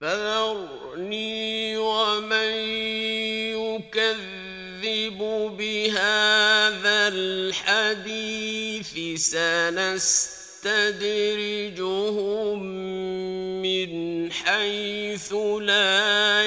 فذرني ومن يكذب بهذا الحديث سنستدرجهم من حيث لا